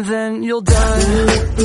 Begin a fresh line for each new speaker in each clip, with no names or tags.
and then you'll die.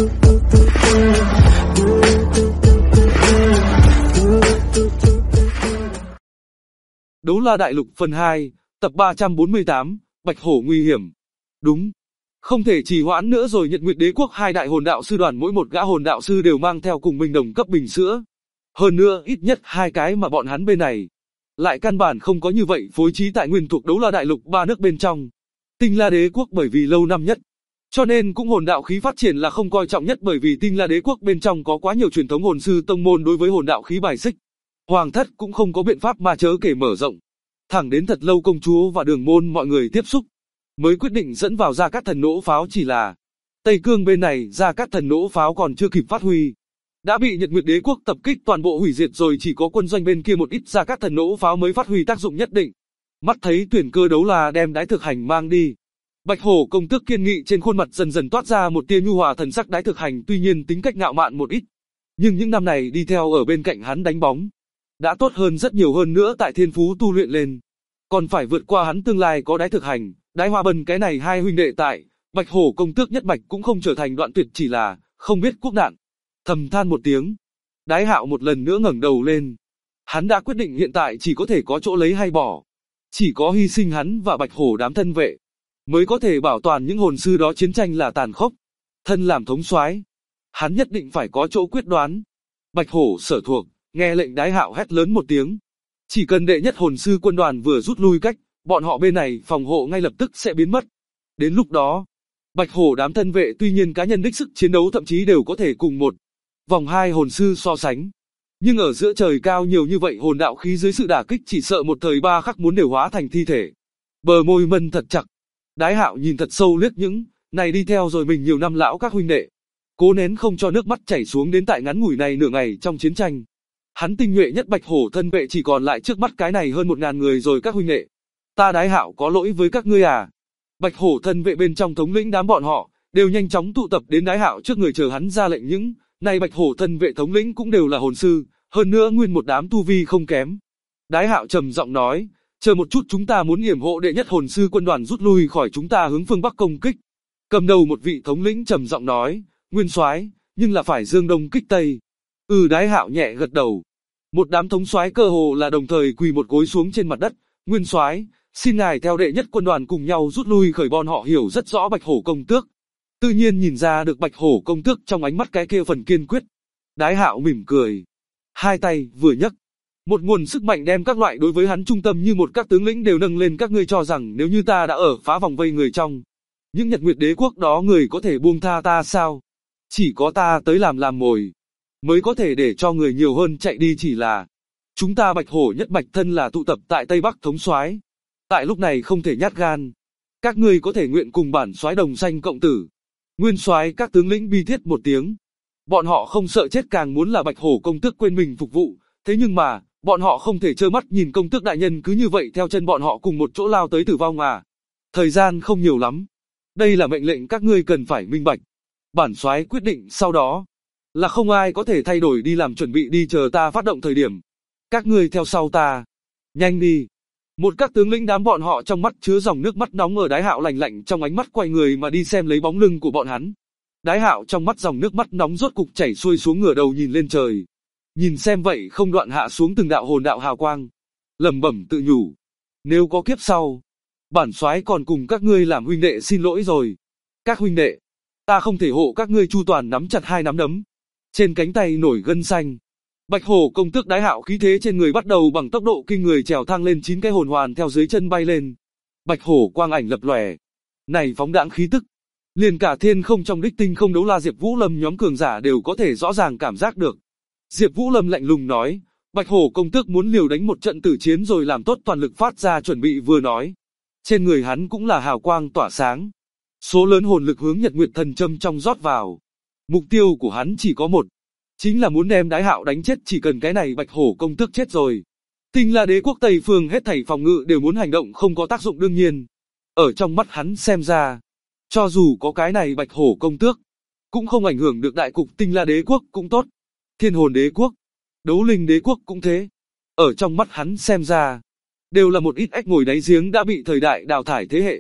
Đấu La Đại Lục phần 2, tập 348, Bạch Hổ nguy hiểm. Đúng, không thể trì hoãn nữa rồi. Nhật Nguyệt Đế Quốc hai đại hồn đạo sư đoàn, mỗi một gã hồn đạo sư đều mang theo cùng mình đồng cấp bình sữa. Hơn nữa ít nhất hai cái mà bọn hắn bên này lại căn bản không có như vậy phối trí tài nguyên thuộc Đấu La Đại Lục ba nước bên trong. Tinh La Đế Quốc bởi vì lâu năm nhất, cho nên cũng hồn đạo khí phát triển là không coi trọng nhất, bởi vì Tinh La Đế Quốc bên trong có quá nhiều truyền thống hồn sư tông môn đối với hồn đạo khí bài xích. Hoàng thất cũng không có biện pháp mà chớ kể mở rộng. Thẳng đến thật lâu công chúa và đường môn mọi người tiếp xúc, mới quyết định dẫn vào Gia Cát Thần nỗ pháo. Chỉ là Tây Cương bên này Gia Cát Thần nỗ pháo còn chưa kịp phát huy, đã bị Nhật Nguyệt Đế Quốc tập kích toàn bộ hủy diệt rồi. Chỉ có quân doanh bên kia một ít Gia Cát Thần nỗ pháo mới phát huy tác dụng nhất định. Mắt thấy tuyển cơ đấu là đem Đái Thực Hành mang đi, Bạch Hổ công tước kiên nghị trên khuôn mặt dần dần toát ra một tia nhu hòa thần sắc. Đái Thực Hành tuy nhiên tính cách ngạo mạn một ít, nhưng những năm này đi theo ở bên cạnh hắn đánh bóng, đã tốt hơn rất nhiều. Hơn nữa tại thiên phú tu luyện lên, còn phải vượt qua hắn. Tương lai có Đái Thực Hành, Đái Hoa Bân cái này hai huynh đệ tại, Bạch Hổ công tước nhất mạch cũng không trở thành đoạn tuyệt. Chỉ là không biết quốc nạn. Thầm than một tiếng, Đái Hạo một lần nữa ngẩng đầu lên. Hắn đã quyết định hiện tại chỉ có thể có chỗ lấy hay bỏ. Chỉ có hy sinh hắn và Bạch Hổ đám thân vệ, mới có thể bảo toàn những hồn sư đó. Chiến tranh là tàn khốc, thân làm thống soái, hắn nhất định phải có chỗ quyết đoán. Bạch Hổ sở thuộc, nghe lệnh Đái Hạo hét lớn một tiếng. Chỉ cần đệ nhất hồn sư quân đoàn vừa rút lui cách, bọn họ bên này phòng hộ ngay lập tức sẽ biến mất. Đến lúc đó, Bạch Hổ đám thân vệ tuy nhiên cá nhân đích sức chiến đấu thậm chí đều có thể cùng một vòng hai hồn sư so sánh, nhưng ở giữa trời cao nhiều như vậy hồn đạo khí dưới sự đả kích chỉ sợ một thời ba khắc muốn đều hóa thành thi thể. Bờ môi mân thật chặt, Đái Hạo nhìn thật sâu liếc những này đi theo rồi mình nhiều năm lão các huynh đệ, cố nén không cho nước mắt chảy xuống. Đến tại ngắn ngủi này nửa ngày trong chiến tranh, hắn tinh nhuệ nhất Bạch Hổ thân vệ chỉ còn lại trước mắt cái này hơn 1000 người rồi. Các huynh đệ, ta Đái Hạo có lỗi với các ngươi à? Bạch Hổ thân vệ bên trong thống lĩnh đám bọn họ đều nhanh chóng tụ tập đến Đái Hạo trước người chờ hắn ra lệnh. Những này Bạch Hổ thân vệ thống lĩnh cũng đều là hồn sư, hơn nữa nguyên một đám tu vi không kém. Đái Hạo trầm giọng nói, chờ một chút, chúng ta muốn yểm hộ đệ nhất hồn sư quân đoàn rút lui khỏi chúng ta hướng phương bắc công kích. Cầm đầu một vị thống lĩnh trầm giọng nói, nguyên soái, nhưng là phải dương đông kích tây. Đái Hạo nhẹ gật đầu. Một đám thống soái cơ hồ là đồng thời quỳ một gối xuống trên mặt đất. Nguyên soái, xin ngài theo đệ nhất quân đoàn cùng nhau rút lui khỏi. Bọn họ hiểu rất rõ Bạch Hổ công tước, tự nhiên nhìn ra được Bạch Hổ công tước trong ánh mắt cái kia phần kiên quyết. Đái Hạo mỉm cười, hai tay vừa nhấc, một nguồn sức mạnh đem các loại đối với hắn trung tâm như một các tướng lĩnh đều nâng lên. Các ngươi cho rằng nếu như ta đã ở phá vòng vây người trong những Nhật Nguyệt Đế Quốc đó, người có thể buông tha ta sao? Chỉ có ta tới làm mồi, mới có thể để cho người nhiều hơn chạy đi. Chỉ là chúng ta Bạch Hổ nhất mạch thân là tụ tập tại Tây Bắc thống soái, tại lúc này không thể nhát gan. Các ngươi có thể nguyện cùng bản soái đồng sanh cộng tử. Nguyên soái, các tướng lĩnh bi thiết một tiếng. Bọn họ không sợ chết, càng muốn là Bạch Hổ công tước quên mình phục vụ. Thế nhưng mà, bọn họ không thể trơ mắt nhìn công tước đại nhân cứ như vậy theo chân bọn họ cùng một chỗ lao tới tử vong à. Thời gian không nhiều lắm. Đây là mệnh lệnh, các ngươi cần phải minh bạch. Bản soái quyết định sau đó là không ai có thể thay đổi. Đi làm chuẩn bị đi, chờ ta phát động thời điểm, các ngươi theo sau ta. Nhanh đi. Một các tướng lĩnh đám bọn họ trong mắt chứa dòng nước mắt nóng. Ở Đái Hạo lạnh lạnh trong ánh mắt quay người mà đi xem lấy bóng lưng của bọn hắn. Đái Hạo trong mắt dòng nước mắt nóng rốt cục chảy xuôi xuống, ngửa đầu nhìn lên trời. Nhìn xem vậy không đoạn hạ xuống từng đạo hồn đạo hào quang, lẩm bẩm tự nhủ, nếu có kiếp sau, bản soái còn cùng các ngươi làm huynh đệ xin lỗi rồi. Các huynh đệ, ta không thể hộ các ngươi chu toàn. Nắm chặt hai nắm đấm, trên cánh tay nổi gân xanh. Bạch Hổ công tước Đái Hạo khí thế trên người bắt đầu bằng tốc độ kinh người trèo thang lên. 9 cái hồn hoàn theo dưới chân bay lên. Bạch Hổ quang ảnh lập lòe, này phóng đãng khí tức, liền cả thiên không trong đích tinh không đấu la Diệp Vũ Lâm nhóm cường giả đều có thể rõ ràng cảm giác được. Diệp Vũ Lâm lạnh lùng nói, Bạch Hổ công tước muốn liều đánh một trận tử chiến rồi, làm tốt toàn lực phát ra chuẩn bị. Vừa nói, trên người hắn cũng là hào quang tỏa sáng, số lớn hồn lực hướng Nhật Nguyệt Thần Châm trong rót vào. Mục tiêu của hắn chỉ có một, chính là muốn đem Đái Hạo đánh chết. Chỉ cần cái này Bạch Hổ công tước chết rồi, Tinh La Đế Quốc Tây phương hết thảy phòng ngự đều muốn hành động không có tác dụng. Đương nhiên, ở trong mắt hắn xem ra, cho dù có cái này Bạch Hổ công tước, cũng không ảnh hưởng được đại cục. Tinh La Đế Quốc cũng tốt, Thiên Hồn Đế Quốc, Đấu Linh Đế Quốc cũng thế. Ở trong mắt hắn xem ra, đều là một ít ếch ngồi đáy giếng đã bị thời đại đào thải thế hệ.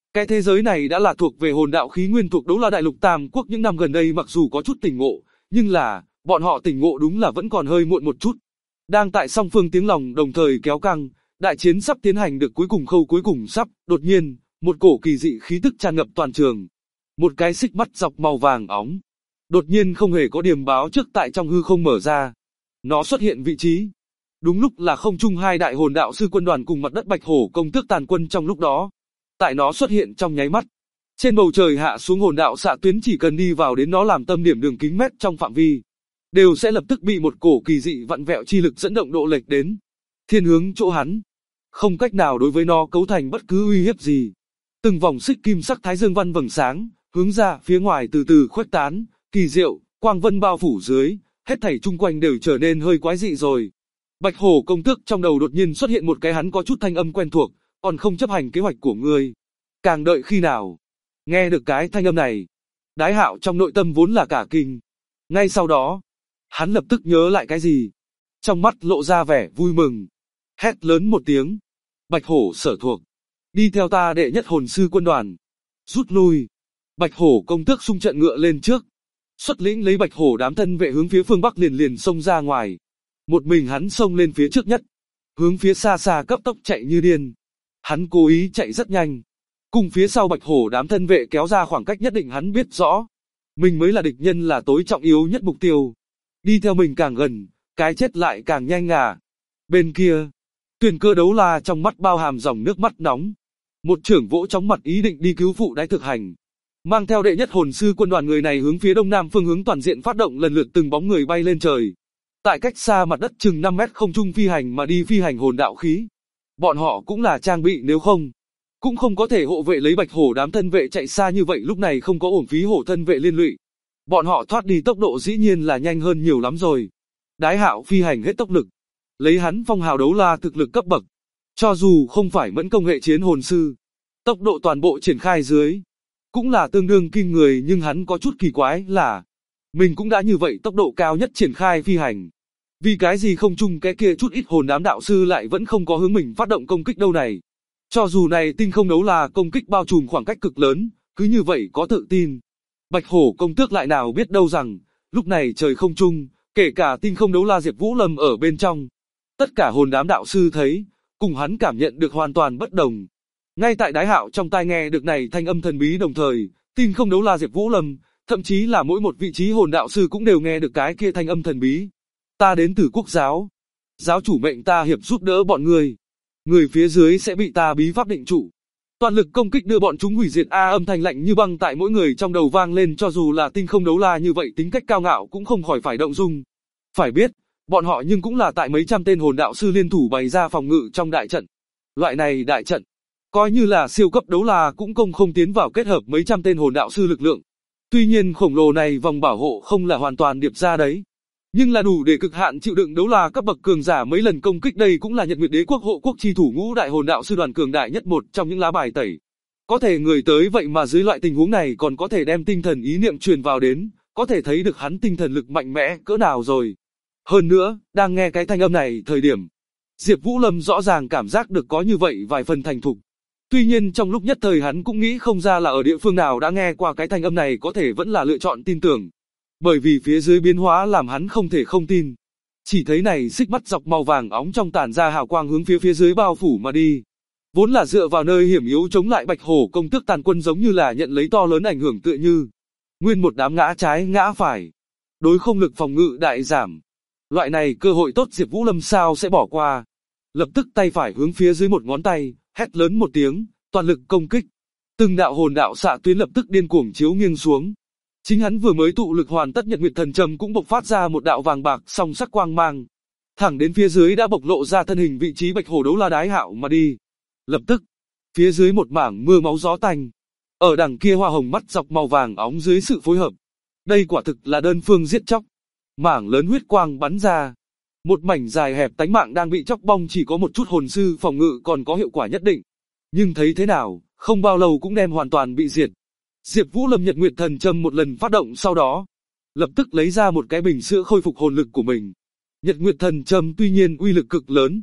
Cái thế giới này đã là thuộc về hồn đạo khí nguyên thuộc Đấu La Đại Lục Tam Quốc, những năm gần đây mặc dù có chút tỉnh ngộ, nhưng là, bọn họ tỉnh ngộ đúng là vẫn còn hơi muộn một chút. Đang tại song phương tiếng lòng đồng thời kéo căng, đại chiến sắp tiến hành được khâu cuối cùng sắp, đột nhiên, một cổ kỳ dị khí tức tràn ngập toàn trường. Một cái xích mắt dọc màu vàng óng, đột nhiên không hề có điềm báo trước tại trong hư không mở ra. Nó xuất hiện vị trí. Đúng lúc là không trung hai đại hồn đạo sư quân đoàn cùng mặt đất Bạch Hổ công tước tàn quân trong lúc đó. Tại nó xuất hiện trong nháy mắt, trên bầu trời hạ xuống hồn đạo xạ tuyến, chỉ cần đi vào đến nó làm tâm điểm đường kính mét trong phạm vi, đều sẽ lập tức bị một cổ kỳ dị vặn vẹo chi lực dẫn động độ lệch đến thiên hướng chỗ hắn, không cách nào đối với nó cấu thành bất cứ uy hiếp gì. Từng vòng xích kim sắc thái dương văn vầng sáng, hướng ra phía ngoài từ từ khuếch tán, kỳ diệu, quang vân bao phủ dưới, hết thảy chung quanh đều trở nên hơi quái dị rồi. Bạch Hổ công tước trong đầu đột nhiên xuất hiện một cái hắn có chút thanh âm quen thuộc, còn không chấp hành kế hoạch của ngươi, càng đợi khi nào? Nghe được cái thanh âm này, Đái Hạo trong nội tâm vốn là cả kinh. Ngay sau đó, hắn lập tức nhớ lại cái gì, trong mắt lộ ra vẻ vui mừng, hét lớn một tiếng: Bạch Hổ sở thuộc, đi theo ta đệ nhất hồn sư quân đoàn, rút lui. Bạch Hổ công tước xung trận ngựa lên trước, xuất lĩnh lấy Bạch Hổ đám thân vệ hướng phía phương bắc liền xông ra ngoài. Một mình hắn xông lên phía trước nhất, hướng phía xa xa cấp tốc chạy như điên. Hắn cố ý chạy rất nhanh, cùng phía sau Bạch Hổ đám thân vệ kéo ra khoảng cách nhất định. Hắn biết rõ, mình mới là địch nhân, là tối trọng yếu nhất mục tiêu. Đi theo mình càng gần, cái chết lại càng nhanh à. Bên kia, Tuyền Cơ Đấu La trong mắt bao hàm dòng nước mắt nóng. Một chưởng vỗ chóng mặt ý định đi cứu phụ Đái Thực Hành. Mang theo đệ nhất hồn sư quân đoàn, người này hướng phía đông nam phương hướng toàn diện phát động, lần lượt từng bóng người bay lên trời. Tại cách xa mặt đất chừng 5 mét không trung phi hành mà đi, phi hành hồn đạo khí. Bọn họ cũng là trang bị, nếu không, cũng không có thể hộ vệ lấy Bạch Hổ đám thân vệ chạy xa như vậy, lúc này không có uổng phí hổ thân vệ liên lụy. Bọn họ thoát đi tốc độ dĩ nhiên là nhanh hơn nhiều lắm rồi. Đái Hạo phi hành hết tốc lực, lấy hắn phong hào đấu la thực lực cấp bậc, cho dù không phải mẫn công hệ chiến hồn sư, tốc độ toàn bộ triển khai dưới cũng là tương đương kinh người, nhưng hắn có chút kỳ quái là mình cũng đã như vậy tốc độ cao nhất triển khai phi hành, vì cái gì không chung cái kia chút ít hồn đám đạo sư lại vẫn không có hướng mình phát động công kích đâu này. Cho dù này tinh không đấu la công kích bao trùm khoảng cách cực lớn, cứ như vậy có tự tin. Bạch Hổ công tước lại nào biết đâu rằng, lúc này trời không trung, kể cả tinh không đấu la Diệp Vũ Lâm ở bên trong, tất cả hồn đám đạo sư thấy, cùng hắn cảm nhận được hoàn toàn bất đồng. Ngay tại Đái Hạo trong tai nghe được này thanh âm thần bí, đồng thời, tinh không đấu la Diệp Vũ Lâm, thậm chí là mỗi một vị trí hồn đạo sư cũng đều nghe được cái kia thanh âm thần bí. Ta đến từ quốc giáo, giáo chủ mệnh ta hiệp giúp đỡ bọn người phía dưới sẽ bị ta bí pháp định trụ, toàn lực công kích đưa bọn chúng hủy diệt. Âm thanh lạnh như băng tại mỗi người trong đầu vang lên, cho dù là tinh không đấu la như vậy tính cách cao ngạo cũng không khỏi phải động dung. Phải biết, bọn họ nhưng cũng là tại mấy trăm tên hồn đạo sư liên thủ bày ra phòng ngự trong đại trận. Loại này đại trận, coi như là siêu cấp đấu la cũng không tiến vào, kết hợp mấy trăm tên hồn đạo sư lực lượng. Tuy nhiên khổng lồ này vòng bảo hộ không là hoàn toàn điệp ra đấy, nhưng là đủ để cực hạn chịu đựng đấu la cấp bậc cường giả mấy lần công kích. Đây cũng là Nhật Nguyệt Đế quốc hộ quốc chi thủ ngũ đại hồn đạo sư đoàn cường đại nhất, một trong những lá bài tẩy. Có thể người tới vậy mà dưới loại tình huống này còn có thể đem tinh thần ý niệm truyền vào đến, có thể thấy được hắn tinh thần lực mạnh mẽ cỡ nào rồi. Hơn nữa, đang nghe cái thanh âm này thời điểm, Diệp Vũ Lâm rõ ràng cảm giác được có như vậy vài phần thành thục. Tuy nhiên trong lúc nhất thời hắn cũng nghĩ không ra là ở địa phương nào đã nghe qua cái thanh âm này, có thể vẫn là lựa chọn tin tưởng. Bởi vì phía dưới biến hóa làm hắn không thể không tin. Chỉ thấy này xích mắt dọc màu vàng óng trong tản ra hào quang hướng phía dưới bao phủ mà đi. Vốn là dựa vào nơi hiểm yếu chống lại Bạch Hổ công tước tàn quân, giống như là nhận lấy to lớn ảnh hưởng, tựa như nguyên một đám ngã trái ngã phải, đối không lực phòng ngự đại giảm. Loại này cơ hội tốt Diệp Vũ Lâm sao sẽ bỏ qua. Lập tức tay phải hướng phía dưới một ngón tay, hét lớn một tiếng, toàn lực công kích. Từng đạo hồn đạo xạ tuyến lập tức điên cuồng chiếu nghiêng xuống. Chính hắn vừa mới tụ lực hoàn tất Nhật Nguyệt Thần Châm cũng bộc phát ra một đạo vàng bạc song sắc quang mang, thẳng đến phía dưới đã bộc lộ ra thân hình vị trí Bạch Hổ đấu la Đái Hạo mà đi. Lập tức, phía dưới một mảng mưa máu gió tanh. Ở đằng kia hoa hồng mắt dọc màu vàng óng dưới sự phối hợp, đây quả thực là đơn phương giết chóc. Mảng lớn huyết quang bắn ra, một mảnh dài hẹp tánh mạng đang bị chóc bong, chỉ có một chút hồn sư phòng ngự còn có hiệu quả nhất định, nhưng thấy thế nào, không bao lâu cũng đem hoàn toàn bị diệt. Diệp Vũ Lâm Nhật Nguyệt Thần Châm một lần phát động, sau đó lập tức lấy ra một cái bình sữa khôi phục hồn lực của mình. Nhật Nguyệt Thần Châm tuy nhiên uy lực cực lớn,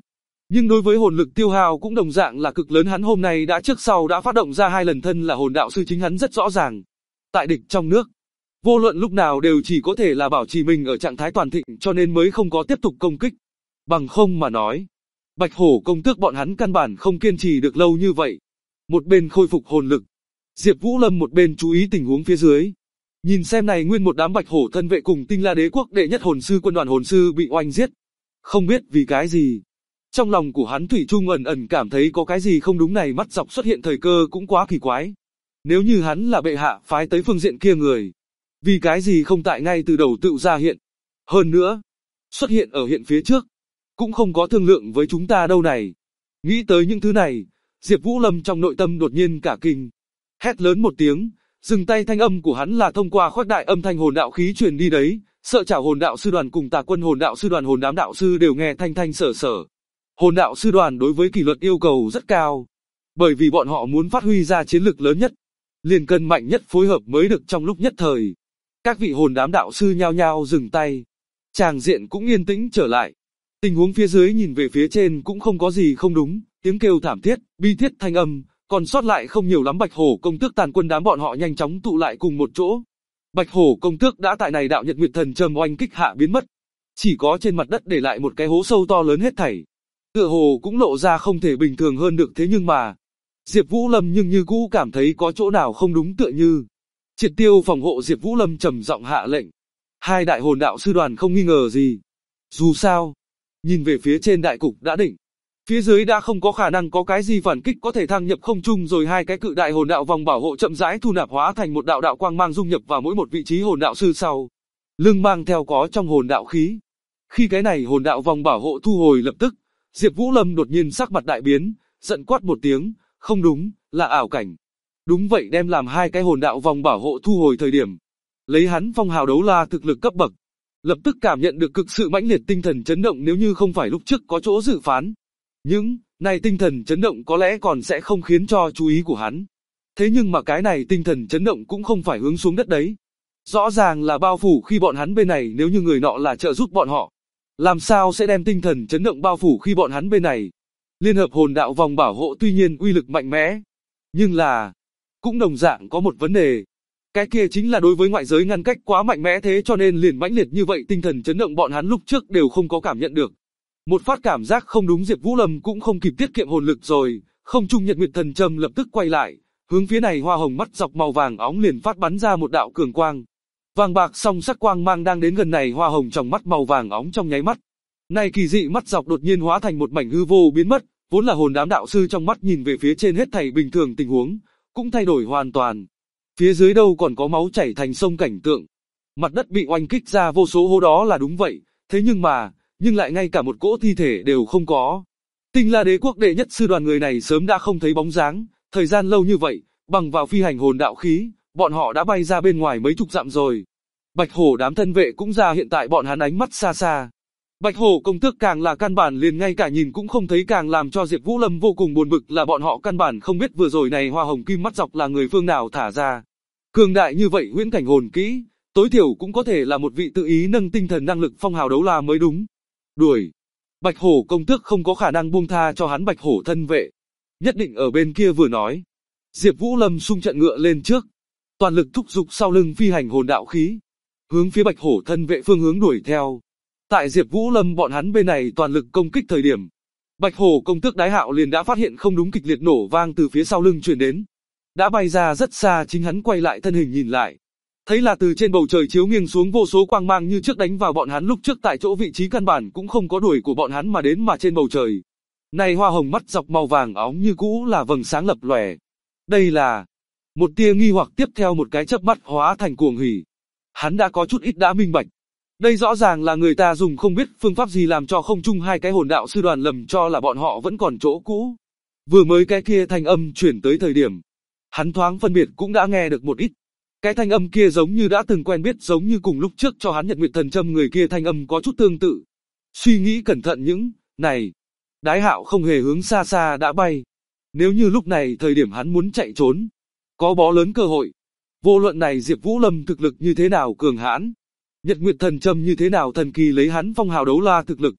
Nhưng đối với hồn lực tiêu hao cũng đồng dạng là cực lớn, hắn hôm nay đã trước sau đã phát động ra 2 lần, thân là hồn đạo sư chính hắn rất rõ ràng. Tại địch trong nước, vô luận lúc nào đều chỉ có thể là bảo trì mình ở trạng thái toàn thịnh, cho nên mới không có tiếp tục công kích. Bằng không mà nói, Bạch Hổ công tước bọn hắn căn bản không kiên trì được lâu như vậy. Một bên khôi phục hồn lực, Diệp Vũ Lâm một bên chú ý tình huống phía dưới. Nhìn xem này nguyên một đám Bạch Hổ thân vệ cùng Tinh La Đế quốc đệ nhất hồn sư quân đoàn hồn sư bị oanh giết. Không biết vì cái gì, trong lòng của hắn thủy chung ẩn ẩn cảm thấy có cái gì không đúng, này mắt dọc xuất hiện thời cơ cũng quá kỳ quái. Nếu như hắn là bệ hạ phái tới phương diện kia người, vì cái gì không tại ngay từ đầu tự ra hiện? Hơn nữa, xuất hiện ở hiện phía trước, cũng không có thương lượng với chúng ta đâu này. Nghĩ tới những thứ này, Diệp Vũ Lâm trong nội tâm đột nhiên cả kinh. Hét lớn một tiếng, dừng tay, thanh âm của hắn là thông qua khuếch đại âm thanh hồn đạo khí truyền đi đấy, Sợ Chảo hồn đạo sư đoàn cùng Tà Quân hồn đạo sư đoàn hồn đám đạo sư đều nghe thanh thanh sở sở. Hồn đạo sư đoàn đối với kỷ luật yêu cầu rất cao, bởi vì bọn họ muốn phát huy ra chiến lực lớn nhất, liền cần mạnh nhất phối hợp mới được trong lúc nhất thời. Các vị hồn đám đạo sư nhao nhao dừng tay, tràng diện cũng yên tĩnh trở lại. Tình huống phía dưới nhìn về phía trên cũng không có gì không đúng, tiếng kêu thảm thiết, bi thiết thanh âm, còn sót lại không nhiều lắm. Bạch Hổ công tước Tàn Quân đám bọn họ nhanh chóng tụ lại cùng một chỗ. Bạch Hổ công tước đã tại này đạo Nhật Nguyệt Thần Châm oanh kích hạ biến mất, chỉ có trên mặt đất để lại một cái hố sâu to lớn hết thảy. Tựa hồ cũng lộ ra không thể bình thường hơn được, thế nhưng mà Diệp Vũ Lâm nhưng như cũ cảm thấy có chỗ nào không đúng, tựa như triệt tiêu phòng hộ. Diệp Vũ Lâm trầm giọng hạ lệnh, 2 đại hồn đạo sư đoàn không nghi ngờ gì. Dù sao, nhìn về phía trên đại cục đã định, phía dưới đã không có khả năng có cái gì phản kích có thể thăng nhập không trung rồi. 2 cái cự đại hồn đạo vòng bảo hộ chậm rãi thu nạp hóa thành một đạo đạo quang mang dung nhập vào mỗi một vị trí hồn đạo sư sau lưng mang theo có trong hồn đạo khí. Khi cái này hồn đạo vòng bảo hộ thu hồi, lập tức Diệp Vũ Lâm đột nhiên sắc mặt đại biến, giận quát một tiếng, không đúng, là ảo cảnh. Đúng vậy, đem làm 2 cái hồn đạo vòng bảo hộ thu hồi thời điểm, lấy hắn phong hào đấu la thực lực cấp bậc, lập tức cảm nhận được cực sự mãnh liệt tinh thần chấn động. Nếu như không phải lúc trước có chỗ dự phán, những này tinh thần chấn động có lẽ còn sẽ không khiến cho chú ý của hắn. Thế nhưng mà cái này tinh thần chấn động cũng không phải hướng xuống đất đấy, rõ ràng là bao phủ khi bọn hắn bên này. Nếu như người nọ là trợ giúp bọn họ, làm sao sẽ đem tinh thần chấn động bao phủ khi bọn hắn bên này? Liên hợp hồn đạo vòng bảo hộ tuy nhiên uy lực mạnh mẽ, nhưng là cũng đồng dạng có một vấn đề. Cái kia chính là đối với ngoại giới ngăn cách quá mạnh mẽ, thế cho nên liền mãnh liệt như vậy tinh thần chấn động bọn hắn lúc trước đều không có cảm nhận được. Một phát cảm giác không đúng, Diệp Vũ Lâm cũng không kịp tiết kiệm hồn lực rồi, không trung Nhật Nguyệt Thần Châm lập tức quay lại, hướng phía này hoa hồng mắt dọc màu vàng óng liền phát bắn ra một đạo cường quang. Vàng bạc song sắc quang mang đang đến gần này hoa hồng trong mắt màu vàng óng trong nháy mắt. Này kỳ dị mắt dọc đột nhiên hóa thành một mảnh hư vô biến mất, vốn là hồn đám đạo sư trong mắt nhìn về phía trên hết thảy bình thường tình huống, cũng thay đổi hoàn toàn. Phía dưới đâu còn có máu chảy thành sông cảnh tượng. Mặt đất bị oanh kích ra vô số hố, đó là đúng vậy, thế nhưng lại ngay cả một cỗ thi thể đều không có. Tinh La Đế quốc đệ nhất sư đoàn người này sớm đã không thấy bóng dáng, thời gian lâu như vậy, bằng vào phi hành hồn đạo khí, bọn họ đã bay ra bên ngoài mấy chục dặm rồi. Bạch Hổ đám thân vệ cũng ra hiện tại bọn hắn ánh mắt xa xa. Bạch Hổ công tước càng là căn bản liền ngay cả nhìn cũng không thấy, càng làm cho Diệp Vũ Lâm vô cùng buồn bực là bọn họ căn bản không biết vừa rồi này hoa hồng kim mắt dọc là người phương nào thả ra. Cường đại như vậy huyễn cảnh hồn kỹ, tối thiểu cũng có thể là một vị tự ý nâng tinh thần năng lực phong hào đấu la mới đúng. Đuổi. Bạch Hổ công tước không có khả năng buông tha cho hắn Bạch Hổ thân vệ. Nhất định ở bên kia vừa nói. Diệp Vũ Lâm xung trận ngựa lên trước, toàn lực thúc giục sau lưng phi hành hồn đạo khí, hướng phía Bạch Hổ thân vệ phương hướng đuổi theo. Tại Diệp Vũ Lâm bọn hắn bên này toàn lực công kích thời điểm, Bạch Hổ công tước Đái Hạo liền đã phát hiện không đúng, kịch liệt nổ vang từ phía sau lưng truyền đến. Đã bay ra rất xa, chính hắn quay lại thân hình nhìn lại, thấy là từ trên bầu trời chiếu nghiêng xuống vô số quang mang như trước đánh vào bọn hắn lúc trước tại chỗ vị trí căn bản cũng không có đuổi của bọn hắn mà đến, mà trên bầu trời này hoa hồng mắt dọc màu vàng óng như cũ là vầng sáng lập lòe. Đây là một tia nghi hoặc, tiếp theo một cái chớp mắt hóa thành cuồng hỉ. Hắn đã có chút ít đã minh bạch. Đây rõ ràng là người ta dùng không biết phương pháp gì làm cho không trung 2 cái hồn đạo sư đoàn lầm cho là bọn họ vẫn còn chỗ cũ. Vừa mới cái kia thanh âm chuyển tới thời điểm, hắn thoáng phân biệt cũng đã nghe được một ít. Cái thanh âm kia giống như đã từng quen biết, giống như cùng lúc trước cho hắn Nhật Nguyệt Thần Châm người kia thanh âm có chút tương tự. Suy nghĩ cẩn thận những này, Đái Hạo không hề hướng xa xa đã bay. Nếu như lúc này thời điểm hắn muốn chạy trốn, có bó lớn cơ hội. Vô luận này Diệp Vũ Lâm thực lực như thế nào cường hãn, Nhật Nguyệt Thần Châm như thế nào thần kỳ, lấy hắn phong hào đấu la thực lực,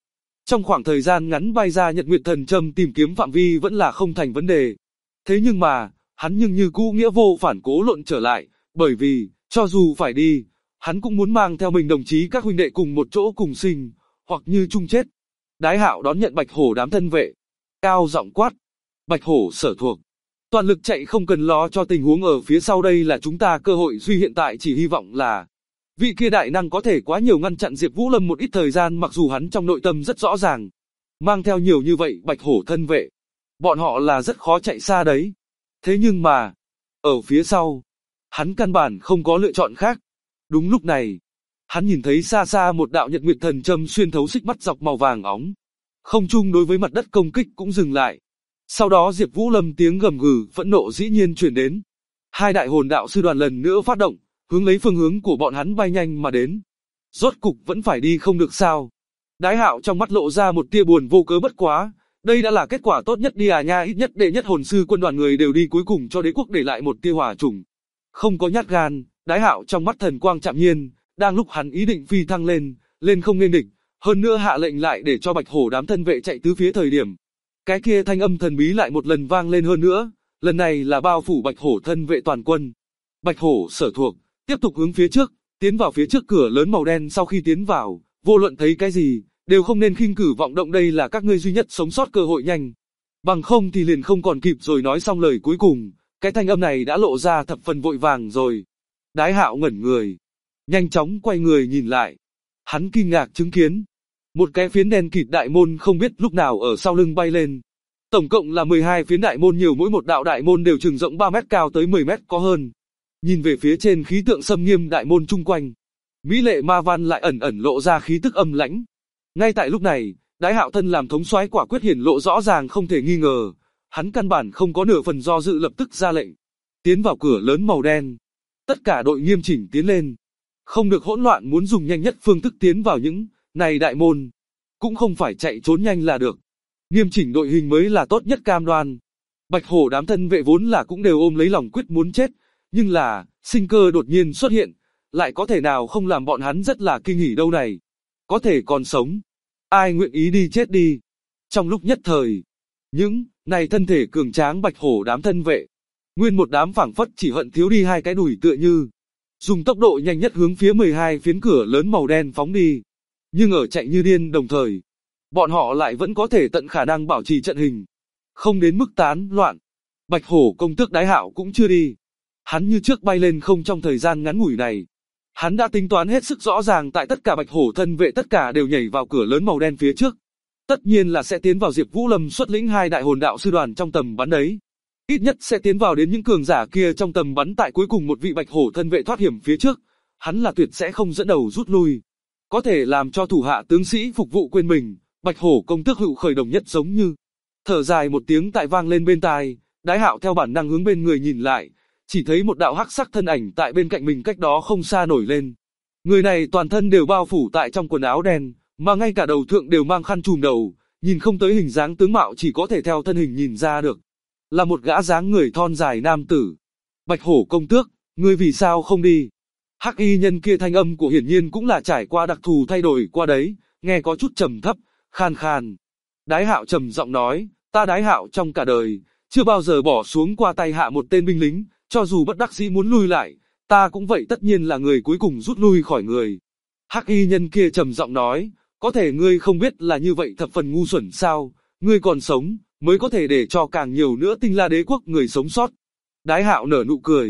Trong khoảng thời gian ngắn bay ra Nhật Nguyệt Thần Châm tìm kiếm phạm vi vẫn là không thành vấn đề. Thế nhưng mà, hắn nhưng như cũ nghĩa vô phản cố lộn trở lại, bởi vì, cho dù phải đi, hắn cũng muốn mang theo mình đồng chí các huynh đệ cùng một chỗ cùng sinh, hoặc như chung chết. Đái Hạo đón nhận Bạch Hổ đám thân vệ, cao giọng quát: Bạch Hổ sở thuộc, toàn lực chạy, không cần lo cho tình huống ở phía sau, đây là chúng ta cơ hội duy, hiện tại chỉ hy vọng là vị kia đại năng có thể quá nhiều ngăn chặn Diệp Vũ Lâm một ít thời gian, mặc dù hắn trong nội tâm rất rõ ràng, mang theo nhiều như vậy Bạch Hổ thân vệ, bọn họ là rất khó chạy xa đấy. Thế nhưng mà, ở phía sau, hắn căn bản không có lựa chọn khác. Đúng lúc này, hắn nhìn thấy xa xa một đạo Nhật Nguyệt Thần Châm xuyên thấu xích mắt dọc màu vàng óng. Không trung đối với mặt đất công kích cũng dừng lại. Sau đó Diệp Vũ Lâm tiếng gầm gừ phẫn nộ dĩ nhiên truyền đến. Hai đại hồn đạo sư đoàn lần nữa phát động, hướng lấy phương hướng của bọn hắn bay nhanh mà đến. Rốt cục vẫn phải đi không được sao? Đái Hạo trong mắt lộ ra một tia buồn vô cớ, bất quá, đây đã là kết quả tốt nhất đi à nha, ít nhất đệ nhất hồn sư quân đoàn người đều đi, cuối cùng cho đế quốc để lại một tia hỏa chủng. Không có nhát gan, Đái Hạo trong mắt thần quang chạm nhiên, đang lúc hắn ý định phi thăng lên không nghênh địch, hơn nữa hạ lệnh lại để cho Bạch Hổ đám thân vệ chạy tứ phía thời điểm, cái kia thanh âm thần bí lại một lần vang lên, hơn nữa, lần này là bao phủ Bạch Hổ thân vệ toàn quân. Bạch Hổ sở thuộc, tiếp tục hướng phía trước, tiến vào phía trước cửa lớn màu đen, sau khi tiến vào, vô luận thấy cái gì, đều không nên khinh cử vọng động, đây là các ngươi duy nhất sống sót cơ hội, nhanh. Bằng không thì liền không còn kịp rồi. Nói xong lời cuối cùng, cái thanh âm này đã lộ ra thập phần vội vàng rồi. Đái Hạo ngẩn người, nhanh chóng quay người nhìn lại. Hắn kinh ngạc chứng kiến một cái phiến đen kịt đại môn không biết lúc nào ở sau lưng bay lên. Tổng cộng là 12 phiến đại môn, nhiều mỗi một đạo đại môn đều chừng rộng 3 mét, cao tới 10 mét có hơn. Nhìn về phía trên khí tượng xâm nghiêm đại môn chung quanh, mỹ lệ ma văn lại ẩn ẩn lộ ra khí tức âm lãnh. Ngay tại lúc này, Đái Hạo thân làm thống soái quả quyết hiển lộ rõ ràng không thể nghi ngờ, hắn căn bản không có nửa phần do dự, lập tức ra lệnh, tiến vào cửa lớn màu đen. Tất cả đội nghiêm chỉnh tiến lên, không được hỗn loạn, muốn dùng nhanh nhất phương thức tiến vào những này đại môn, cũng không phải chạy trốn nhanh là được. Nghiêm chỉnh đội hình mới là tốt nhất cam đoan. Bạch Hổ đám thân vệ vốn là cũng đều ôm lấy lòng quyết muốn chết, nhưng là, sinh cơ đột nhiên xuất hiện, lại có thể nào không làm bọn hắn rất là kinh hỉ đâu này. Có thể còn sống, ai nguyện ý đi chết đi. Trong lúc nhất thời, những này thân thể cường tráng Bạch Hổ đám thân vệ, nguyên một đám phảng phất chỉ hận thiếu đi hai cái đùi, tựa như dùng tốc độ nhanh nhất hướng phía 12 phiến cửa lớn màu đen phóng đi. Nhưng ở chạy như điên đồng thời, bọn họ lại vẫn có thể tận khả năng bảo trì trận hình, không đến mức tán loạn. Bạch Hổ công tước Đái Hạo cũng chưa đi. Hắn như trước bay lên không. Trong thời gian ngắn ngủi này, hắn đã tính toán hết sức rõ ràng, tại tất cả Bạch Hổ thân vệ tất cả đều nhảy vào cửa lớn màu đen phía trước. Tất nhiên là sẽ tiến vào Diệp Vũ Lâm xuất lĩnh hai đại hồn đạo sư đoàn trong tầm bắn đấy. Ít nhất sẽ tiến vào đến những cường giả kia trong tầm bắn, tại cuối cùng một vị Bạch Hổ thân vệ thoát hiểm phía trước, hắn là tuyệt sẽ không dẫn đầu rút lui. Có thể làm cho thủ hạ tướng sĩ phục vụ quên mình, Bạch Hổ công tước Hữu Khởi đồng nhất giống như thở dài một tiếng tại vang lên bên tai. Đái Hạo theo bản năng hướng bên người nhìn lại, chỉ thấy một đạo hắc sắc thân ảnh tại bên cạnh mình cách đó không xa nổi lên. Người này toàn thân đều bao phủ tại trong quần áo đen, mà ngay cả đầu thượng đều mang khăn trùm đầu, nhìn không tới hình dáng tướng mạo, chỉ có thể theo thân hình nhìn ra được là một gã dáng người thon dài nam tử. Bạch Hổ công tước, ngươi vì sao không đi? Hắc y nhân kia thanh âm của hiển nhiên cũng là trải qua đặc thù thay đổi qua đấy, nghe có chút trầm thấp, khan khan. Đái Hạo trầm giọng nói, ta Đái Hạo trong cả đời, chưa bao giờ bỏ xuống qua tay hạ một tên binh lính, cho dù bất đắc dĩ muốn lui lại, ta cũng vậy tất nhiên là người cuối cùng rút lui khỏi người. Hắc y nhân kia trầm giọng nói, có thể ngươi không biết là như vậy thập phần ngu xuẩn sao, ngươi còn sống, mới có thể để cho càng nhiều nữa Tinh La đế quốc người sống sót. Đái Hạo nở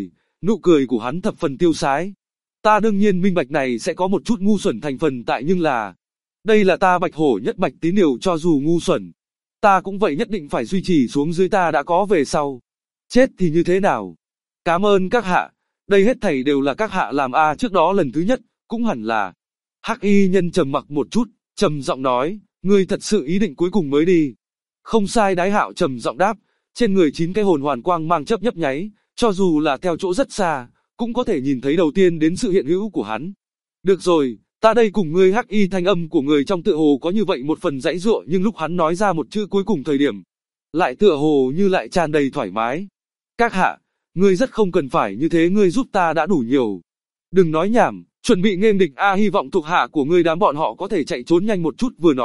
nụ cười của hắn thập phần tiêu sái. Ta đương nhiên minh bạch này sẽ có một chút ngu xuẩn thành phần tại, nhưng là, đây là ta Bạch Hổ nhất mạch tín điều, cho dù ngu xuẩn, ta cũng vậy nhất định phải duy trì xuống dưới, ta đã có về sau. Chết thì như thế nào? Cảm ơn các hạ, đây hết thảy đều là các hạ làm a, trước đó lần thứ nhất, cũng hẳn là. Hắc y nhân trầm mặc một chút, trầm giọng nói, ngươi thật sự ý định cuối cùng mới đi. Không sai, Đái Hạo trầm giọng đáp, trên người 9 cái hồn hoàn quang mang chớp nhấp nháy, cho dù là theo chỗ rất xa, cũng có thể nhìn thấy đầu tiên đến sự hiện hữu của hắn. Được rồi, ta đây cùng ngươi. Hắc y thanh âm của người trong tựa hồ có như vậy một phần giãy giụa, nhưng lúc hắn nói ra một chữ cuối cùng thời điểm, lại tựa hồ như lại tràn đầy thoải mái. Các hạ, ngươi rất không cần phải như thế, ngươi giúp ta đã đủ nhiều. Đừng nói nhảm, chuẩn bị nghênh địch a, hy vọng thuộc hạ của ngươi đám bọn họ có thể chạy trốn nhanh một chút. Vừa nói,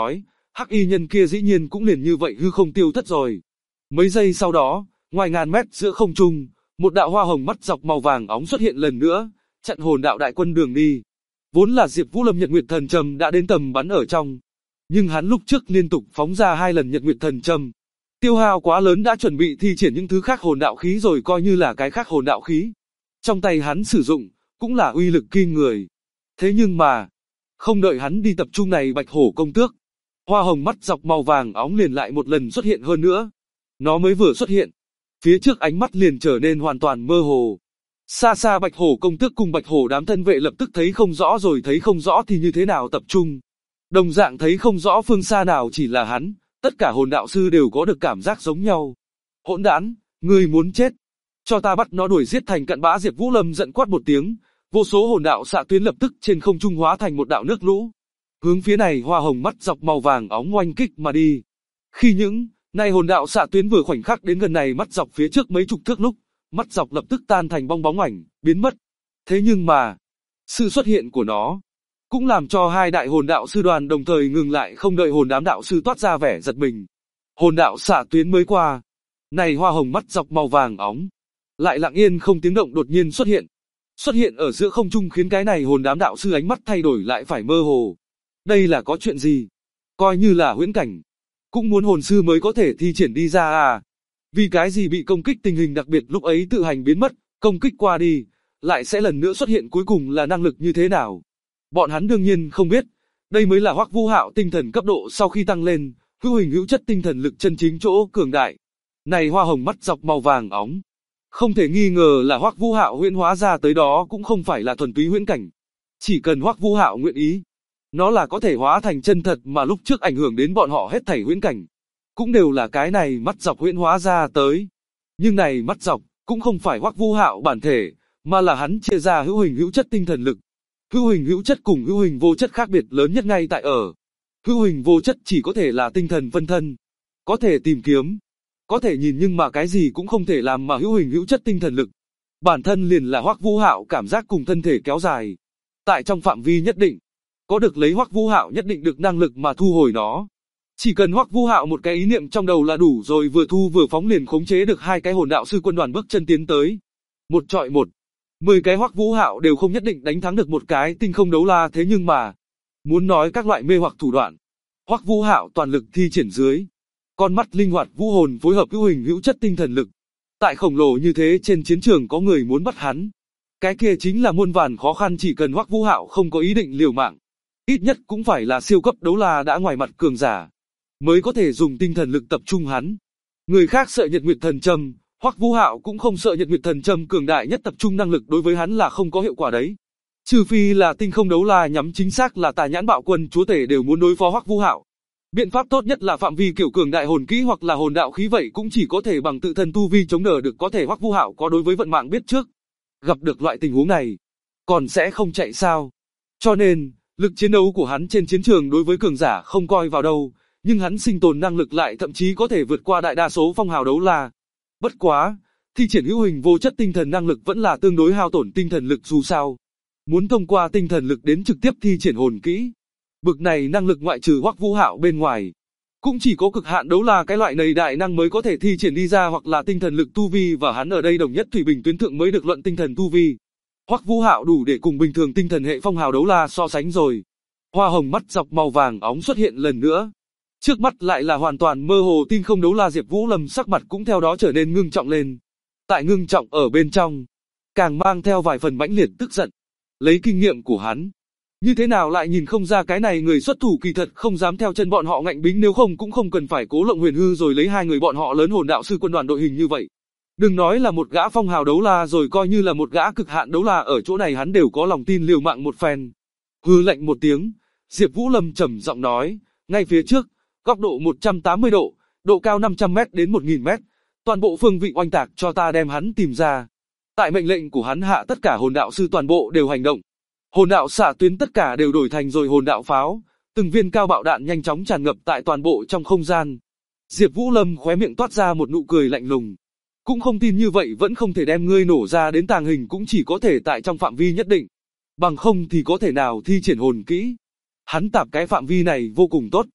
hắc y nhân kia dĩ nhiên cũng liền như vậy hư không tiêu thất rồi. Mấy giây sau đó, ngoài ngàn mét giữa không trung, một đạo hoa hồng mắt dọc màu vàng óng xuất hiện lần nữa, chặn hồn đạo đại quân đường đi. Vốn là Diệp Vũ Lâm Nhật Nguyệt Thần Châm đã đến tầm bắn ở trong, nhưng hắn lúc trước liên tục phóng ra 2 lần Nhật Nguyệt Thần Châm. Tiêu hao quá lớn đã chuẩn bị thi triển những thứ khác hồn đạo khí rồi coi như là cái khác hồn đạo khí. Trong tay hắn sử dụng, cũng là uy lực kinh người. Thế nhưng mà, không đợi hắn đi tập trung này Bạch Hổ công tước, hoa hồng mắt dọc màu vàng óng liền lại một lần xuất hiện hơn nữa. Nó mới vừa xuất hiện, phía trước ánh mắt liền trở nên hoàn toàn mơ hồ. Xa xa Bạch Hổ công tước cùng Bạch Hổ đám thân vệ lập tức thấy không rõ rồi thấy không rõ thì như thế nào tập trung. Đồng dạng thấy không rõ phương xa nào chỉ là hắn, tất cả hồn đạo sư đều có được cảm giác giống nhau. Hỗn đản, ngươi muốn chết. Cho ta bắt nó đuổi giết thành cặn bã. Diệp Vũ Lâm giận quát một tiếng, vô số hồn đạo xạ tuyến lập tức trên không trung hóa thành một đạo nước lũ. Hướng phía này hoa hồng mắt dọc màu vàng óng oanh kích mà đi. Khi những này hồn đạo xạ tuyến vừa khoảnh khắc đến gần này mắt dọc phía trước mấy chục thước lúc, mắt dọc lập tức tan thành bong bóng ảnh, biến mất. Thế nhưng mà, sự xuất hiện của nó cũng làm cho 2 đại hồn đạo sư đoàn đồng thời ngừng lại, không đợi hồn đám đạo sư toát ra vẻ giật mình. Hồn đạo xạ tuyến mới qua, này hoa hồng mắt dọc màu vàng óng lại lặng yên không tiếng động đột nhiên xuất hiện ở giữa không trung, khiến cái này hồn đám đạo sư ánh mắt thay đổi lại phải mơ hồ. Đây là có chuyện gì? Coi như là huyễn cảnh, cũng muốn hồn sư mới có thể thi triển đi ra à? Vì cái gì bị công kích tình hình đặc biệt lúc ấy tự hành biến mất, công kích qua đi, lại sẽ lần nữa xuất hiện, cuối cùng là năng lực như thế nào? Bọn hắn đương nhiên không biết, đây mới là Hoắc Vũ Hạo tinh thần cấp độ sau khi tăng lên, hữu hình hữu chất tinh thần lực chân chính chỗ cường đại. Này hoa hồng mắt dọc màu vàng óng, không thể nghi ngờ là Hoắc Vũ Hạo huyễn hóa ra tới, đó cũng không phải là thuần túy huyễn cảnh. Chỉ cần Hoắc Vũ Hạo nguyện ý, nó là có thể hóa thành chân thật, mà lúc trước ảnh hưởng đến bọn họ hết thảy huyễn cảnh, cũng đều là cái này mắt dọc huyễn hóa ra tới. Nhưng này mắt dọc, cũng không phải Hoắc Vũ Hạo bản thể, mà là hắn chia ra hữu hình hữu chất tinh thần lực. Hữu hình hữu chất cùng hữu hình vô chất khác biệt lớn nhất ngay tại ở. Hữu hình vô chất chỉ có thể là tinh thần phân thân, có thể tìm kiếm, có thể nhìn, nhưng mà cái gì cũng không thể làm, mà hữu hình hữu chất tinh thần lực bản thân liền là Hoắc Vũ Hạo cảm giác cùng thân thể kéo dài. Tại trong phạm vi nhất định, có được lấy Hoắc Vũ Hạo nhất định được năng lực mà thu hồi nó. Chỉ cần Hoắc Vũ Hạo một cái ý niệm trong đầu là đủ rồi, vừa thu vừa phóng liền khống chế được 2 cái hồn đạo sư quân đoàn bước chân tiến tới. Một trọi một, 10 cái Hoắc Vũ Hạo đều không nhất định đánh thắng được một cái tinh không đấu la. Thế nhưng mà, muốn nói các loại mê hoặc thủ đoạn, Hoắc Vũ Hạo toàn lực thi triển dưới. Con mắt linh hoạt vũ hồn phối hợp hữu hình hữu chất tinh thần lực. Tại khổng lồ như thế trên chiến trường có người muốn bắt hắn, cái kia chính là muôn vàn khó khăn. Chỉ cần Hoắc Vũ Hạo không có ý định liều mạng, ít nhất cũng phải là siêu cấp đấu la đã ngoài mặt cường giả, mới có thể dùng tinh thần lực tập trung hắn. Người khác sợ Nhật Nguyệt Thần Châm, Hoắc Vũ Hạo cũng không sợ. Nhật Nguyệt Thần Châm cường đại nhất tập trung năng lực đối với hắn là không có hiệu quả đấy. Trừ phi là tinh không đấu la nhắm chính xác là Tà Nhãn Bạo Quân chúa tể đều muốn đối phó Hoắc Vũ Hạo. Biện pháp tốt nhất là phạm vi kiểu cường đại hồn kỹ hoặc là hồn đạo khí, vậy cũng chỉ có thể bằng tự thân tu vi chống đỡ được. Có thể Hoắc Vũ Hạo có đối với vận mạng biết trước, gặp được loại tình huống này, còn sẽ không chạy sao? Cho nên, lực chiến đấu của hắn trên chiến trường đối với cường giả không coi vào đâu, nhưng hắn sinh tồn năng lực lại thậm chí có thể vượt qua đại đa số phong hào đấu la. Bất quá, thi triển hữu hình vô chất tinh thần năng lực vẫn là tương đối hao tổn tinh thần lực, dù sao muốn thông qua tinh thần lực đến trực tiếp thi triển hồn kỹ, bực này năng lực ngoại trừ Hoắc Vũ Hạo bên ngoài, cũng chỉ có cực hạn đấu la cái loại này đại năng mới có thể thi triển đi ra, hoặc là tinh thần lực tu vi, và hắn ở đây đồng nhất thủy bình tuyến thượng mới được luận tinh thần tu vi. Hoắc Vũ Hạo đủ để cùng bình thường tinh thần hệ phong hào đấu la so sánh rồi. Hoa hồng mắt dọc màu vàng óng xuất hiện lần nữa. Trước mắt lại là hoàn toàn mơ hồ tinh không đấu la. Diệp Vũ Lâm sắc mặt cũng theo đó trở nên ngưng trọng lên. Tại ngưng trọng ở bên trong, càng mang theo vài phần mãnh liệt tức giận. Lấy kinh nghiệm của hắn, như thế nào lại nhìn không ra cái này người xuất thủ kỳ thật không dám theo chân bọn họ ngạnh bính, nếu không cũng không cần phải Cố Lộng Huyền Hư rồi lấy 2 người bọn họ lớn hồn đạo sư quân đoàn đội hình như vậy. Đừng nói là một gã phong hào đấu la rồi, coi như là một gã cực hạn đấu la ở chỗ này hắn đều có lòng tin liều mạng một phen. Hừ lạnh một tiếng, Diệp Vũ Lâm trầm giọng nói, ngay phía trước, góc độ 180 độ, độ cao 500m đến 1000m, toàn bộ phương vị oanh tạc, cho ta đem hắn tìm ra. Tại mệnh lệnh của hắn hạ, tất cả hồn đạo sư toàn bộ đều hành động. Hồn đạo xạ tuyến tất cả đều đổi thành rồi hồn đạo pháo, từng viên cao bạo đạn nhanh chóng tràn ngập tại toàn bộ trong không gian. Diệp Vũ Lâm khóe miệng toát ra một nụ cười lạnh lùng. Cũng không tin như vậy vẫn không thể đem ngươi nổ ra đến tàng hình, cũng chỉ có thể tại trong phạm vi nhất định. Bằng không thì có thể nào thi triển hồn kỹ. Hắn tạp cái phạm vi này vô cùng tốt.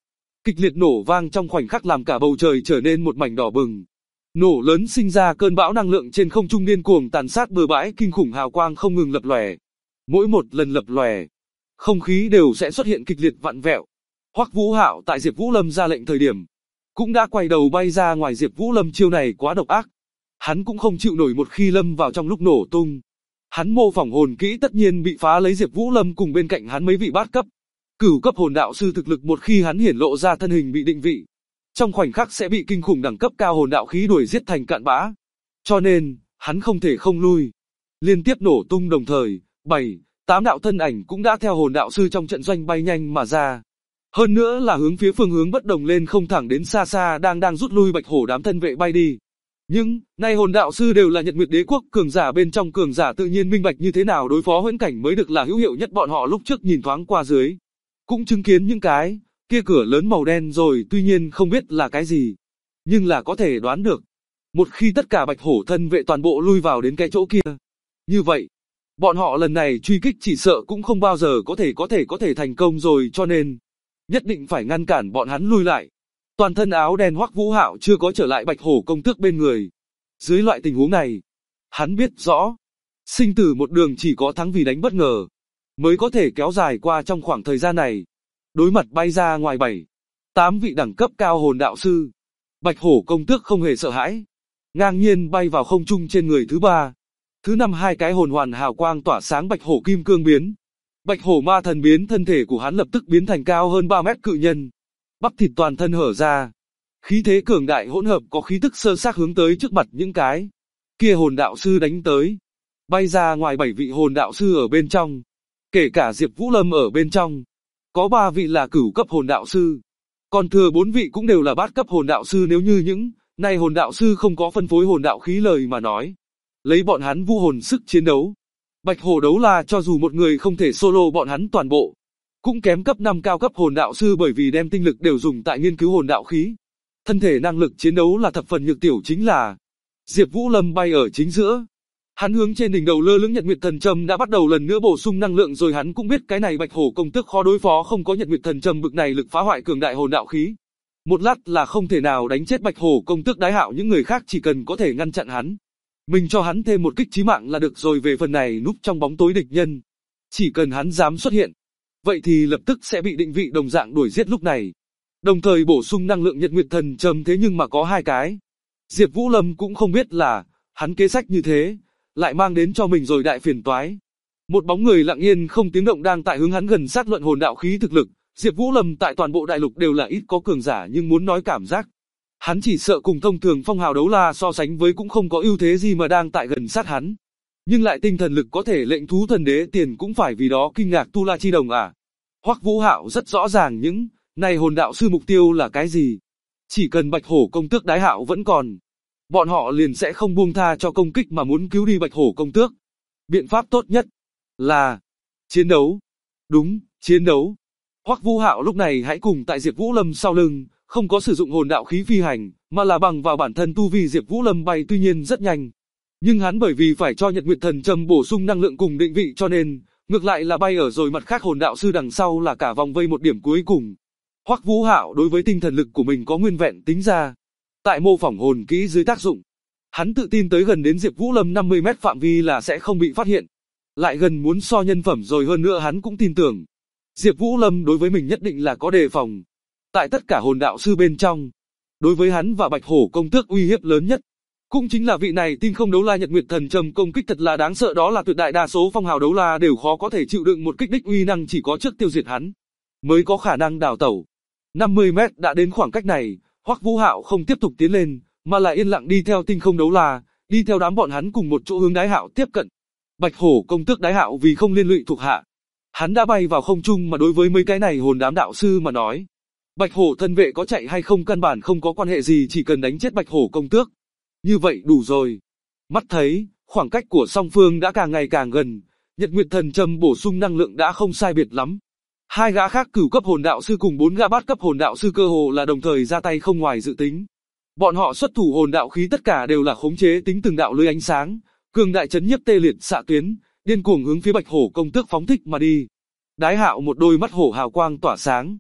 Kịch liệt nổ vang trong khoảnh khắc làm cả bầu trời trở nên một mảnh đỏ bừng. Nổ lớn sinh ra cơn bão năng lượng trên không trung điên cuồng tàn sát bừa bãi, kinh khủng hào quang không ngừng lập lòe. Mỗi một lần lập lòe, không khí đều sẽ xuất hiện kịch liệt vặn vẹo. Hoắc Vũ Hạo tại Diệp Vũ Lâm ra lệnh thời điểm, cũng đã quay đầu bay ra ngoài. Diệp Vũ Lâm chiêu này quá độc ác, hắn cũng không chịu nổi một khi lâm vào trong lúc nổ tung. Hắn mô phỏng hồn kỹ tất nhiên bị phá lấy. Diệp Vũ Lâm cùng bên cạnh hắn mấy vị bát cấp, cửu cấp hồn đạo sư thực lực một khi hắn hiển lộ ra thân hình bị định vị, trong khoảnh khắc sẽ bị kinh khủng đẳng cấp cao hồn đạo khí đuổi giết thành cạn bã. Cho nên, hắn không thể không lui. Liên tiếp nổ tung đồng thời, 7, 8 đạo thân ảnh cũng đã theo hồn đạo sư trong trận doanh bay nhanh mà ra. Hơn nữa là hướng phía phương hướng bất đồng lên không, thẳng đến xa xa đang rút lui Bạch Hổ đám thân vệ bay đi. Nhưng, nay hồn đạo sư đều là Nhật Nguyệt Đế quốc cường giả bên trong cường giả, tự nhiên minh bạch như thế nào đối phó huyễn cảnh mới được là hữu hiệu nhất. Bọn họ lúc trước nhìn thoáng qua dưới, cũng chứng kiến những cái kia cửa lớn màu đen rồi, tuy nhiên không biết là cái gì, nhưng là có thể đoán được, một khi tất cả Bạch Hổ thân vệ toàn bộ lui vào đến cái chỗ kia, như vậy, bọn họ lần này truy kích chỉ sợ cũng không bao giờ có thể thành công rồi, cho nên nhất định phải ngăn cản bọn hắn lui lại. Toàn thân áo đen Hoắc Vũ Hạo chưa có trở lại Bạch Hổ công tước bên người. Dưới loại tình huống này, hắn biết rõ, sinh tử một đường chỉ có thắng vì đánh bất ngờ, mới có thể kéo dài qua trong khoảng thời gian này. Đối mặt bay ra ngoài 7, 8 vị đẳng cấp cao hồn đạo sư, Bạch Hổ công tước không hề sợ hãi, ngang nhiên bay vào không trung. Trên người thứ 3, thứ 5 hai cái hồn hoàn hào quang tỏa sáng. Bạch Hổ kim cương biến, Bạch Hổ ma thần biến, thân thể của hắn lập tức biến thành cao hơn 3 mét cự nhân, bắp thịt toàn thân hở ra, khí thế cường đại hỗn hợp có khí tức sơ xác hướng tới trước mặt những cái kia hồn đạo sư đánh tới. Bay ra ngoài 7 vị hồn đạo sư ở bên trong, kể cả Diệp Vũ Lâm ở bên trong, có 3 vị là cửu cấp hồn đạo sư, còn thừa 4 vị cũng đều là bát cấp hồn đạo sư. Nếu như những này hồn đạo sư không có phân phối hồn đạo khí lời mà nói, lấy bọn hắn vũ hồn sức chiến đấu, Bạch Hổ đấu la cho dù một người không thể solo bọn hắn toàn bộ, cũng kém cấp 5 cao cấp hồn đạo sư, bởi vì đem tinh lực đều dùng tại nghiên cứu hồn đạo khí. Thân thể năng lực chiến đấu là thập phần nhược tiểu. Chính là Diệp Vũ Lâm bay ở chính giữa, hắn hướng trên đỉnh đầu lơ lửng Nhật Nguyệt Thần Châm đã bắt đầu lần nữa bổ sung năng lượng rồi. Hắn cũng biết cái này Bạch Hổ công tước khó đối phó, không có Nhật Nguyệt Thần Châm bực này lực phá hoại cường đại hồn đạo khí, một lát là không thể nào đánh chết Bạch Hổ công tước. Đái Hạo những người khác chỉ cần có thể ngăn chặn hắn, mình cho hắn thêm một kích chí mạng là được rồi. Về phần này núp trong bóng tối địch nhân, chỉ cần hắn dám xuất hiện, vậy thì lập tức sẽ bị định vị đồng dạng đuổi giết. Lúc này, đồng thời bổ sung năng lượng Nhật Nguyệt Thần Châm, thế nhưng mà có 2 cái. Diệp Vũ Lâm cũng không biết là hắn kế sách như thế lại mang đến cho mình rồi đại phiền toái. Một bóng người lặng yên không tiếng động đang tại hướng hắn gần sát. Luận hồn đạo khí thực lực, Diệp Vũ Lâm tại toàn bộ đại lục đều là ít có cường giả, nhưng muốn nói cảm giác, hắn chỉ sợ cùng thông thường phong hào đấu la so sánh với cũng không có ưu thế gì, mà đang tại gần sát hắn, nhưng lại tinh thần lực có thể lệnh thú thần đế tiền cũng phải vì đó kinh ngạc. Tu La Chi Đồng à? Hoắc Vũ Hạo rất rõ ràng những này hồn đạo sư mục tiêu là cái gì. Chỉ cần Bạch Hổ công tước Đái Hạo vẫn còn, bọn họ liền sẽ không buông tha cho công kích mà muốn cứu đi Bạch Hổ công tước. Biện pháp tốt nhất là chiến đấu. Đúng, chiến đấu. Hoắc Vũ Hạo lúc này hãy cùng tại Diệp Vũ Lâm sau lưng, không có sử dụng hồn đạo khí phi hành, mà là bằng vào bản thân tu vi. Diệp Vũ Lâm bay tuy nhiên rất nhanh, nhưng hắn bởi vì phải cho Nhật Nguyệt Thần Châm bổ sung năng lượng cùng định vị, cho nên ngược lại là bay ở rồi mặt khác hồn đạo sư đằng sau là cả vòng vây một điểm cuối cùng. Hoắc Vũ Hạo đối với tinh thần lực của mình có nguyên vẹn tính ra, tại mô phỏng hồn kỹ dưới tác dụng, hắn tự tin tới gần đến Diệp Vũ Lâm 50 mét phạm vi là sẽ không bị phát hiện. Lại gần muốn so nhân phẩm rồi, hơn nữa hắn cũng tin tưởng Diệp Vũ Lâm đối với mình nhất định là có đề phòng. Tại tất cả hồn đạo sư bên trong, đối với hắn và Bạch Hổ công tước uy hiếp lớn nhất cũng chính là vị này tinh không đấu la. Nhật Nguyệt Thần Châm công kích thật là đáng sợ, đó là tuyệt đại đa số phong hào đấu la đều khó có thể chịu đựng một kích đích uy năng, chỉ có trước tiêu diệt hắn mới có khả năng đào tẩu. 50 mét đã đến khoảng cách này, Hoắc Vũ Hạo không tiếp tục tiến lên, mà là yên lặng đi theo tinh không đấu la, đi theo đám bọn hắn cùng một chỗ hướng Đái Hạo tiếp cận. Bạch Hổ công tước Đái Hạo vì không liên lụy thuộc hạ, hắn đã bay vào không trung, mà đối với mấy cái này hồn đám đạo sư mà nói, Bạch Hổ thân vệ có chạy hay không căn bản không có quan hệ gì, chỉ cần đánh chết Bạch Hổ công tước, như vậy đủ rồi. Mắt thấy, khoảng cách của song phương đã càng ngày càng gần, Nhật Nguyệt Thần Châm bổ sung năng lượng đã không sai biệt lắm. 2 gã khác cửu cấp hồn đạo sư cùng 4 gã bát cấp hồn đạo sư cơ hồ là đồng thời ra tay, không ngoài dự tính. Bọn họ xuất thủ hồn đạo khí tất cả đều là khống chế tính từng đạo lưới ánh sáng, cường đại chấn nhiếp tê liệt xạ tuyến, điên cuồng hướng phía Bạch Hổ công tước phóng thích mà đi. Đái Hạo một đôi mắt hổ hào quang tỏa sáng,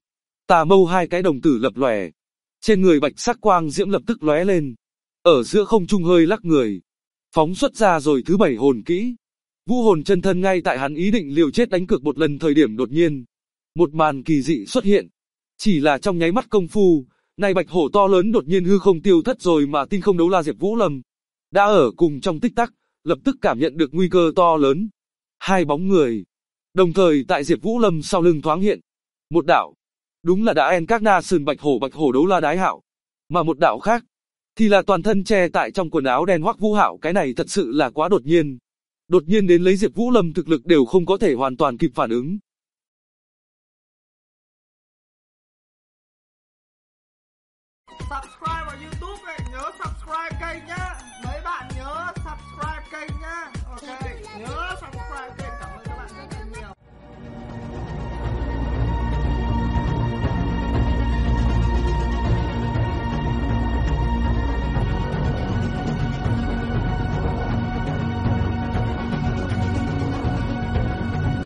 Tà mâu hai cái đồng tử lập lòe. Trên người bạch sắc quang diễm lập tức lóe lên. Ở giữa không trung hơi lắc người. Phóng xuất ra rồi thứ 7 hồn kỹ. Vũ hồn chân thân ngay tại hắn ý định liều chết đánh cược một lần thời điểm đột nhiên. Một màn kỳ dị xuất hiện. Chỉ là trong nháy mắt công phu, này bạch hổ to lớn đột nhiên hư không tiêu thất rồi mà tinh không đấu la Diệp Vũ Lâm. Đã ở cùng trong tích tắc, lập tức cảm nhận được nguy cơ to lớn. Hai bóng người. Đồng thời tại Diệp Vũ Lâm sau lưng thoáng hiện. Một đạo. Đúng là đã Encarnation bạch hổ đấu la Đái Hạo. Mà một đạo khác. Thì là toàn thân che tại trong quần áo đen Hoắc Vũ Hạo, cái này thật sự là quá đột nhiên. Đột nhiên đến lấy Diệp Vũ Lâm thực lực đều không có thể hoàn toàn kịp phản ứng.
Subscribe vào YouTube này, nhớ subscribe kênh nhá.